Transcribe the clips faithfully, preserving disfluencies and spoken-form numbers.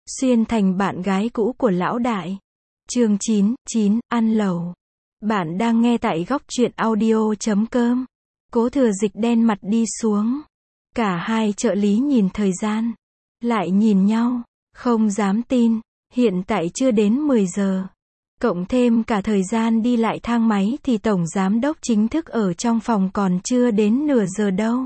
Xuyên thành bạn gái cũ của lão đại. Chương chín, chín, ăn lẩu. Bạn đang nghe tại góc truyện audio chấm com. Cố Thừa Dịch đen mặt đi xuống. Cả hai trợ lý nhìn thời gian. Lại nhìn nhau. Không dám tin. Hiện tại chưa đến mười giờ. Cộng thêm cả thời gian đi lại thang máy thì tổng giám đốc chính thức ở trong phòng còn chưa đến nửa giờ đâu.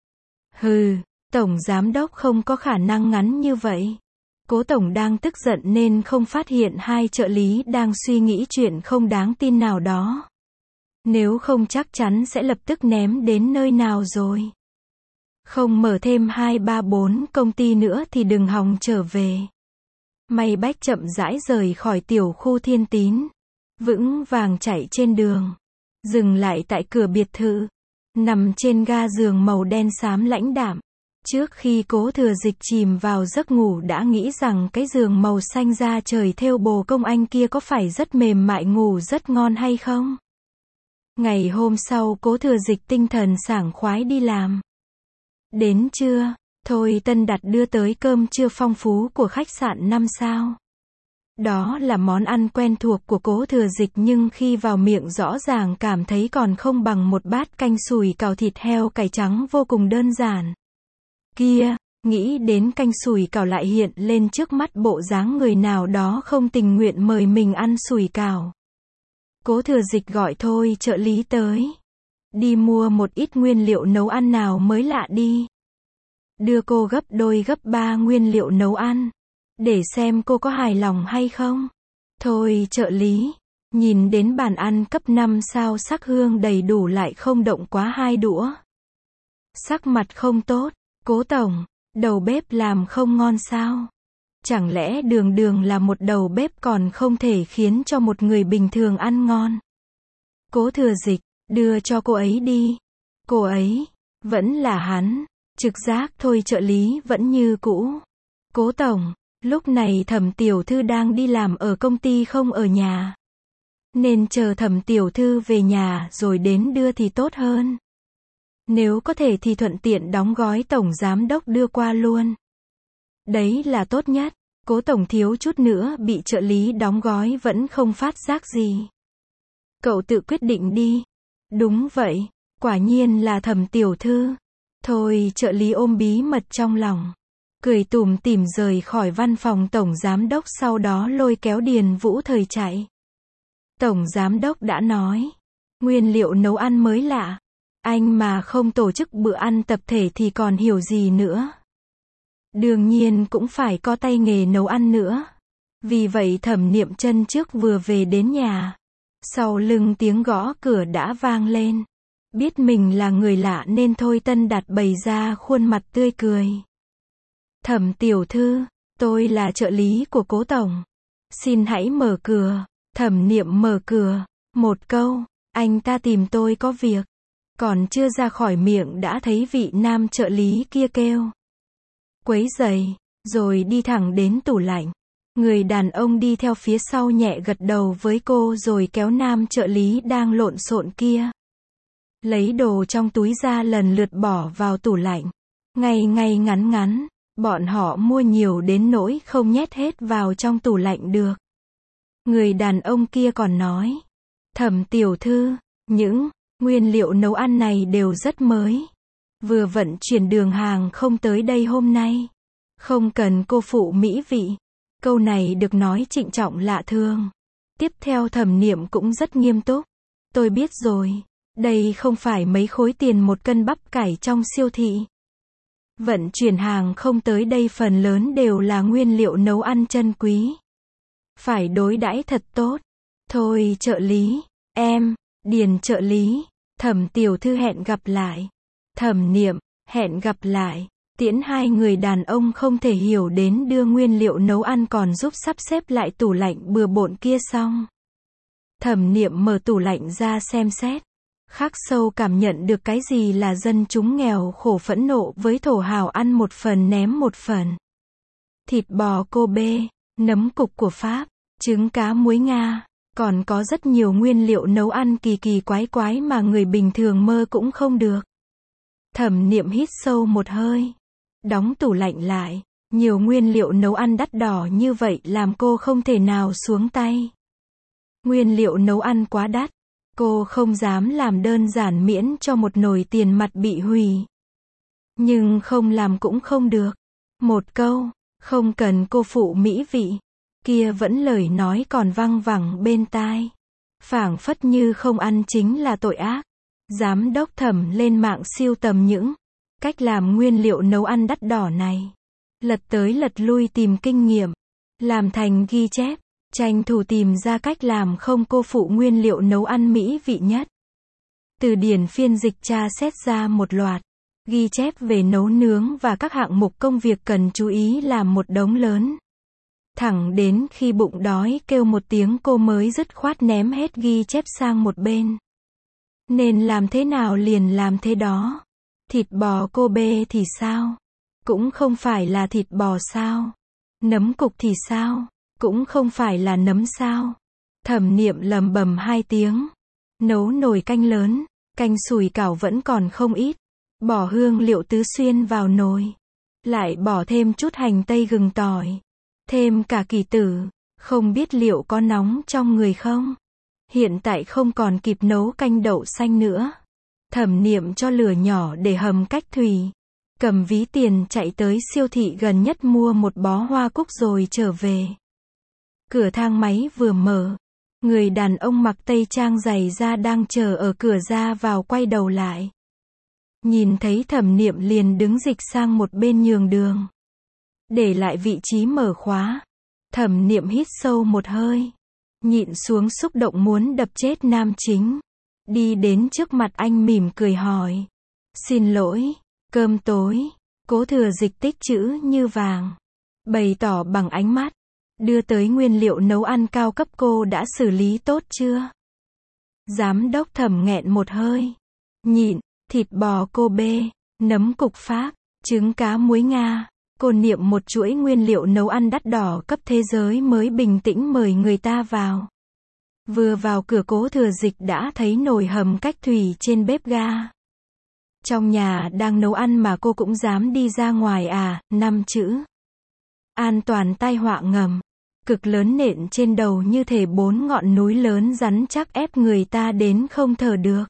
Hừ, tổng giám đốc không có khả năng ngắn như vậy. Cố tổng đang tức giận nên không phát hiện hai trợ lý đang suy nghĩ chuyện không đáng tin nào đó. Nếu không chắc chắn sẽ lập tức ném đến nơi nào rồi. Không mở thêm hai ba bốn công ty nữa thì đừng hòng trở về. May Bách chậm rãi rời khỏi tiểu khu Thiên Tín. Vững vàng chạy trên đường. Dừng lại tại cửa biệt thự. Nằm trên ga giường màu đen xám lãnh đạm. Trước khi Cố Thừa Dịch chìm vào giấc ngủ đã nghĩ rằng cái giường màu xanh da trời thêu bồ công anh kia có phải rất mềm mại ngủ rất ngon hay không? Ngày hôm sau Cố Thừa Dịch tinh thần sảng khoái đi làm. Đến trưa, Thôi Tân Đạt đưa tới cơm trưa phong phú của khách sạn năm sao. Đó là món ăn quen thuộc của Cố Thừa Dịch nhưng khi vào miệng rõ ràng cảm thấy còn không bằng một bát canh sủi cảo thịt heo cải trắng vô cùng đơn giản. Kia, nghĩ đến canh sủi cảo lại hiện lên trước mắt bộ dáng người nào đó không tình nguyện mời mình ăn sủi cảo. Cố Thừa Dịch gọi Thôi trợ lý tới. Đi mua một ít nguyên liệu nấu ăn nào mới lạ đi. Đưa cô gấp đôi gấp ba nguyên liệu nấu ăn. Để xem cô có hài lòng hay không. Thôi trợ lý. Nhìn đến bàn ăn cấp năm sao sắc hương đầy đủ lại không động quá hai đũa. Sắc mặt không tốt. Cố tổng, đầu bếp làm không ngon sao? Chẳng lẽ Đường Đường là một đầu bếp còn không thể khiến cho một người bình thường ăn ngon? Cố Thừa Dịch, đưa cho cô ấy đi. Cô ấy, vẫn là hắn. Trực giác Thôi trợ lý vẫn như cũ. Cố tổng, lúc này Thẩm tiểu thư đang đi làm ở công ty không ở nhà. Nên chờ Thẩm tiểu thư về nhà rồi đến đưa thì tốt hơn. Nếu có thể thì thuận tiện đóng gói tổng giám đốc đưa qua luôn. Đấy là tốt nhất. Cố tổng thiếu chút nữa bị trợ lý đóng gói vẫn không phát giác gì. Cậu tự quyết định đi. Đúng vậy, quả nhiên là Thẩm tiểu thư. Thôi trợ lý ôm bí mật trong lòng. Cười tủm tỉm rời khỏi văn phòng tổng giám đốc sau đó lôi kéo Điền Vũ Thời chạy. Tổng giám đốc đã nói. Nguyên liệu nấu ăn mới lạ. Anh mà không tổ chức bữa ăn tập thể thì còn hiểu gì nữa. Đương nhiên cũng phải có tay nghề nấu ăn nữa. Vì vậy Thẩm Niệm Chân trước vừa về đến nhà. Sau lưng tiếng gõ cửa đã vang lên. Biết mình là người lạ nên Thôi Tân Đạt bày ra khuôn mặt tươi cười. Thẩm tiểu thư, tôi là trợ lý của Cố tổng. Xin hãy mở cửa. Thẩm Niệm mở cửa. Một câu, anh ta tìm tôi có việc. Còn chưa ra khỏi miệng đã thấy vị nam trợ lý kia kêu. Quấy rầy, rồi đi thẳng đến tủ lạnh. Người đàn ông đi theo phía sau nhẹ gật đầu với cô rồi kéo nam trợ lý đang lộn xộn kia. Lấy đồ trong túi ra lần lượt bỏ vào tủ lạnh. Ngay ngay ngắn ngắn, bọn họ mua nhiều đến nỗi không nhét hết vào trong tủ lạnh được. Người đàn ông kia còn nói. Thẩm tiểu thư, những nguyên liệu nấu ăn này đều rất mới. Vừa vận chuyển đường hàng không tới đây hôm nay. Không cần cô phụ mỹ vị. Câu này được nói trịnh trọng lạ thường. Tiếp theo Thẩm Niệm cũng rất nghiêm túc. Tôi biết rồi. Đây không phải mấy khối tiền một cân bắp cải trong siêu thị. Vận chuyển hàng không tới đây phần lớn đều là nguyên liệu nấu ăn chân quý. Phải đối đãi thật tốt. Thôi trợ lý, em, Điền trợ lý. Thẩm tiểu thư hẹn gặp lại. Thẩm Niệm, hẹn gặp lại. Tiễn hai người đàn ông không thể hiểu đến đưa nguyên liệu nấu ăn còn giúp sắp xếp lại tủ lạnh bừa bộn kia xong. Thẩm Niệm mở tủ lạnh ra xem xét. Khắc sâu cảm nhận được cái gì là dân chúng nghèo khổ phẫn nộ với thổ hào ăn một phần ném một phần. Thịt bò Kobe, nấm cục của Pháp, trứng cá muối Nga. Còn có rất nhiều nguyên liệu nấu ăn kỳ kỳ quái quái mà người bình thường mơ cũng không được. Thẩm Niệm hít sâu một hơi. Đóng tủ lạnh lại. Nhiều nguyên liệu nấu ăn đắt đỏ như vậy làm cô không thể nào xuống tay. Nguyên liệu nấu ăn quá đắt. Cô không dám làm đơn giản miễn cho một nồi tiền mặt bị hủy. Nhưng không làm cũng không được. Một câu, không cần cô phụ mỹ vị. Kia vẫn lời nói còn văng vẳng bên tai. Phảng phất như không ăn chính là tội ác. Giám đốc Thẩm lên mạng siêu tầm những cách làm nguyên liệu nấu ăn đắt đỏ này. Lật tới lật lui tìm kinh nghiệm. Làm thành ghi chép. Tranh thủ tìm ra cách làm không cô phụ nguyên liệu nấu ăn mỹ vị nhất. Từ điển phiên dịch tra xét ra một loạt ghi chép về nấu nướng và các hạng mục công việc cần chú ý làm một đống lớn. Thẳng đến khi bụng đói kêu một tiếng cô mới dứt khoát ném hết ghi chép sang một bên. Nên làm thế nào liền làm thế đó. Thịt bò Kobe thì sao? Cũng không phải là thịt bò sao? Nấm cục thì sao? Cũng không phải là nấm sao? Thẩm Niệm lầm bầm hai tiếng. Nấu nồi canh lớn, canh sủi cảo vẫn còn không ít. Bỏ hương liệu tứ xuyên vào nồi. Lại bỏ thêm chút hành tây gừng tỏi. Thêm cả kỳ tử. Không biết liệu có nóng trong người không? Hiện tại không còn kịp nấu canh đậu xanh nữa. Thẩm Niệm cho lửa nhỏ để hầm cách thủy. Cầm ví tiền chạy tới siêu thị gần nhất mua một bó hoa cúc rồi trở về. Cửa thang máy vừa mở. Người đàn ông mặc tây trang giày da đang chờ ở cửa ra vào quay đầu lại. Nhìn thấy Thẩm Niệm liền đứng dịch sang một bên nhường đường. Để lại vị trí mở khóa. Thẩm Niệm hít sâu một hơi. Nhịn xuống xúc động muốn đập chết nam chính. Đi đến trước mặt anh mỉm cười hỏi. Xin lỗi, cơm tối. Cố Thừa Dịch tích chữ như vàng. Bày tỏ bằng ánh mắt. Đưa tới nguyên liệu nấu ăn cao cấp cô đã xử lý tốt chưa? Giám đốc Thẩm nghẹn một hơi. Nhịn, thịt bò Kobe, nấm cục Pháp, trứng cá muối Nga. Cô niệm một chuỗi nguyên liệu nấu ăn đắt đỏ cấp thế giới mới bình tĩnh mời người ta vào. Vừa vào cửa Cố Thừa Dịch đã thấy nồi hầm cách thủy trên bếp ga. Trong nhà đang nấu ăn mà cô cũng dám đi ra ngoài à, năm chữ. An toàn tai họa ngầm. Cực lớn nện trên đầu như thể bốn ngọn núi lớn rắn chắc ép người ta đến không thở được.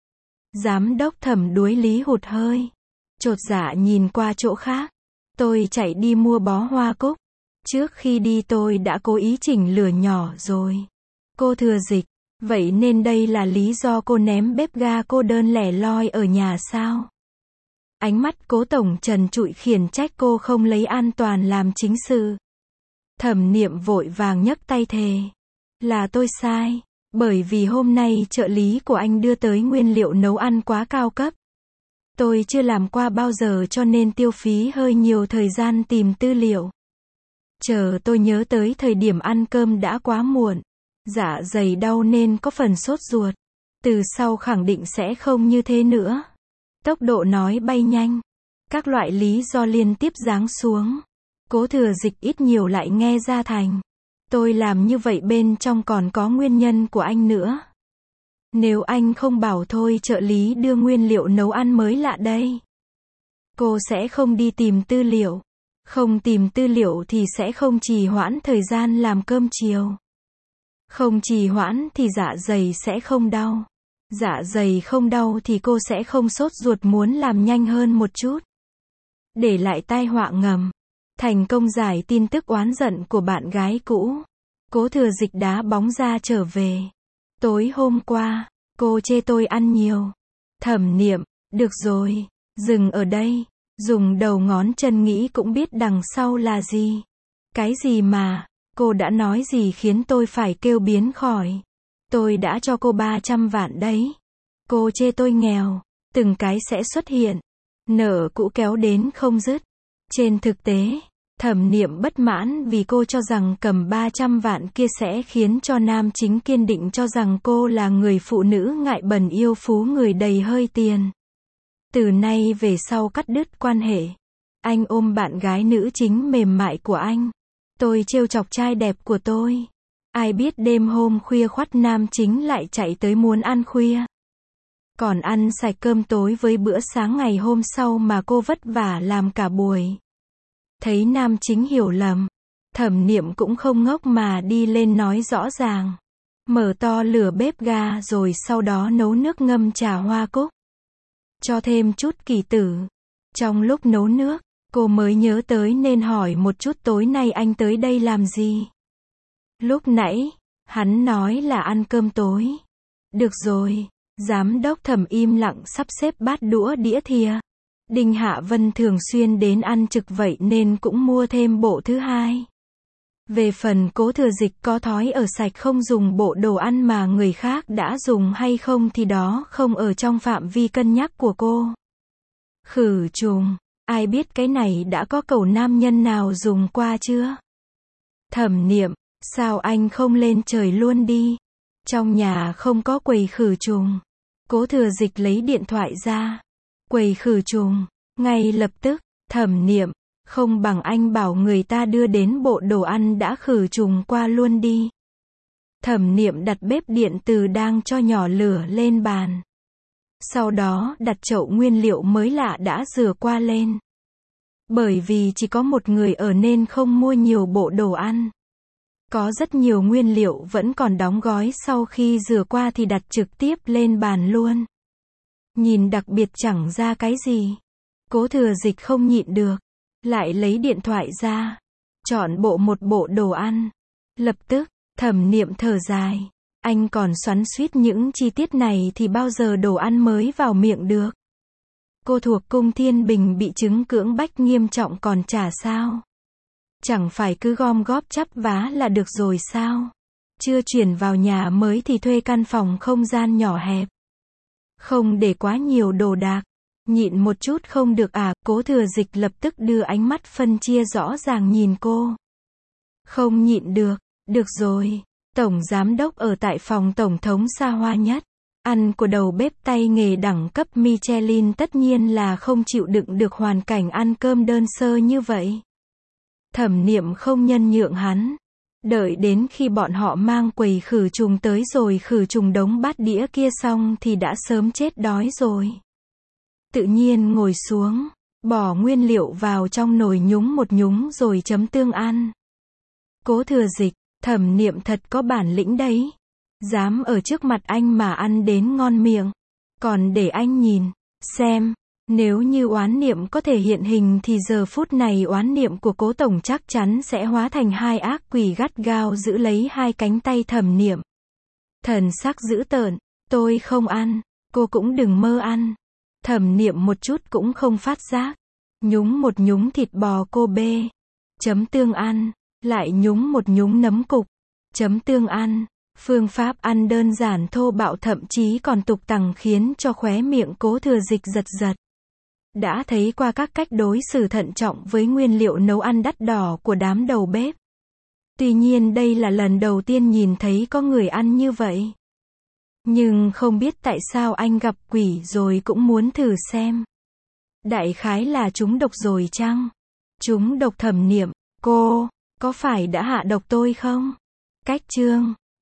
Giám đốc Thẩm đuối lý hụt hơi. Chột dạ nhìn qua chỗ khác. Tôi chạy đi mua bó hoa cúc. Trước khi đi tôi đã cố ý chỉnh lửa nhỏ rồi. Cô Thừa Dịch, vậy nên đây là lý do cô ném bếp ga cô đơn lẻ loi ở nhà sao? Ánh mắt Cố Tổng trần trụi khiển trách cô không lấy an toàn làm chính sự. Thẩm Niệm vội vàng nhấc tay thề. Là tôi sai, bởi vì hôm nay trợ lý của anh đưa tới nguyên liệu nấu ăn quá cao cấp. Tôi chưa làm qua bao giờ cho nên tiêu phí hơi nhiều thời gian tìm tư liệu. Chờ tôi nhớ tới thời điểm ăn cơm đã quá muộn. Dạ dày đau nên có phần sốt ruột. Từ sau khẳng định sẽ không như thế nữa. Tốc độ nói bay nhanh. Các loại lý do liên tiếp giáng xuống. Cố Thừa Dịch ít nhiều lại nghe ra thành. Tôi làm như vậy bên trong còn có nguyên nhân của anh nữa. Nếu anh không bảo thôi trợ lý đưa nguyên liệu nấu ăn mới lạ đây. Cô sẽ không đi tìm tư liệu. Không tìm tư liệu thì sẽ không trì hoãn thời gian làm cơm chiều. Không trì hoãn thì dạ dày sẽ không đau. Dạ dày không đau thì cô sẽ không sốt ruột muốn làm nhanh hơn một chút. Để lại tai họa ngầm. Thành công giải tin tức oán giận của bạn gái cũ. Cố Thừa Dịch đá bóng ra trở về. Tối hôm qua, cô chê tôi ăn nhiều. Thẩm Niệm, được rồi, dừng ở đây. Dùng đầu ngón chân nghĩ cũng biết đằng sau là gì. Cái gì mà, cô đã nói gì khiến tôi phải kêu biến khỏi. Tôi đã cho cô ba trăm vạn đấy. Cô chê tôi nghèo, từng cái sẽ xuất hiện. Nợ cũ kéo đến không dứt. Trên thực tế, Thẩm Niệm bất mãn vì cô cho rằng cầm ba trăm vạn kia sẽ khiến cho nam chính kiên định cho rằng cô là người phụ nữ ngại bẩn yêu phú người đầy hơi tiền. Từ nay về sau cắt đứt quan hệ. Anh ôm bạn gái nữ chính mềm mại của anh. Tôi trêu chọc trai đẹp của tôi. Ai biết đêm hôm khuya khoắt nam chính lại chạy tới muốn ăn khuya. Còn ăn sạch cơm tối với bữa sáng ngày hôm sau mà cô vất vả làm cả buổi. Thấy nam chính hiểu lầm, Thẩm Niệm cũng không ngốc mà đi lên nói rõ ràng. Mở to lửa bếp ga rồi sau đó nấu nước ngâm trà hoa cúc. Cho thêm chút kỳ tử. Trong lúc nấu nước, cô mới nhớ tới nên hỏi một chút tối nay anh tới đây làm gì. Lúc nãy, hắn nói là ăn cơm tối. Được rồi, giám đốc Thẩm im lặng sắp xếp bát đũa đĩa thìa. Đinh Hạ Vân thường xuyên đến ăn trực vậy nên cũng mua thêm bộ thứ hai. Về phần Cố Thừa Dịch có thói ở sạch không dùng bộ đồ ăn mà người khác đã dùng hay không thì đó không ở trong phạm vi cân nhắc của cô. Khử trùng, ai biết cái này đã có cẩu nam nhân nào dùng qua chưa? Thẩm Niệm, sao anh không lên trời luôn đi? Trong nhà không có quầy khử trùng. Cố Thừa Dịch lấy điện thoại ra. Quầy khử trùng, ngay lập tức, Thẩm Niệm, không bằng anh bảo người ta đưa đến bộ đồ ăn đã khử trùng qua luôn đi. Thẩm Niệm đặt bếp điện từ đang cho nhỏ lửa lên bàn. Sau đó đặt chậu nguyên liệu mới lạ đã rửa qua lên. Bởi vì chỉ có một người ở nên không mua nhiều bộ đồ ăn. Có rất nhiều nguyên liệu vẫn còn đóng gói sau khi rửa qua thì đặt trực tiếp lên bàn luôn. Nhìn đặc biệt chẳng ra cái gì. Cố Thừa Dịch không nhịn được. Lại lấy điện thoại ra. Chọn bộ một bộ đồ ăn. Lập tức, Thẩm Niệm thở dài. Anh còn xoắn xuýt những chi tiết này thì bao giờ đồ ăn mới vào miệng được. Cô thuộc cung Thiên Bình bị chứng cưỡng bách nghiêm trọng còn chả sao. Chẳng phải cứ gom góp chắp vá là được rồi sao? Chưa chuyển vào nhà mới thì thuê căn phòng không gian nhỏ hẹp. Không để quá nhiều đồ đạc. Nhịn một chút không được à? Cố Thừa Dịch lập tức đưa ánh mắt phân chia rõ ràng nhìn cô. Không nhịn được. Được rồi. Tổng giám đốc ở tại phòng tổng thống xa hoa nhất. Ăn của đầu bếp tay nghề đẳng cấp Michelin tất nhiên là không chịu đựng được hoàn cảnh ăn cơm đơn sơ như vậy. Thẩm Niệm không nhân nhượng hắn. Đợi đến khi bọn họ mang quầy khử trùng tới rồi khử trùng đống bát đĩa kia xong thì đã sớm chết đói rồi. Tự nhiên ngồi xuống, bỏ nguyên liệu vào trong nồi nhúng một nhúng rồi chấm tương ăn. Cố Thừa Dịch, Thẩm Niệm thật có bản lĩnh đấy. Dám ở trước mặt anh mà ăn đến ngon miệng. Còn để anh nhìn, xem, nếu như oán niệm có thể hiện hình thì giờ phút này oán niệm của Cố Tổng chắc chắn sẽ hóa thành hai ác quỷ gắt gao giữ lấy hai cánh tay Thẩm Niệm. Thần sắc dữ tợn, tôi không ăn, cô cũng đừng mơ ăn. Thẩm Niệm một chút cũng không phát giác. Nhúng một nhúng thịt bò Kobe. Chấm tương ăn. Lại nhúng một nhúng nấm cục. Chấm tương ăn. Phương pháp ăn đơn giản thô bạo thậm chí còn tục tằng khiến cho khóe miệng Cố Thừa Dịch giật giật. Đã thấy qua các cách đối xử thận trọng với nguyên liệu nấu ăn đắt đỏ của đám đầu bếp. Tuy nhiên đây là lần đầu tiên nhìn thấy có người ăn như vậy. Nhưng không biết tại sao anh gặp quỷ rồi cũng muốn thử xem. Đại khái là trúng độc rồi chăng? Trúng độc. Thẩm Niệm, cô, có phải đã hạ độc tôi không? Cách chương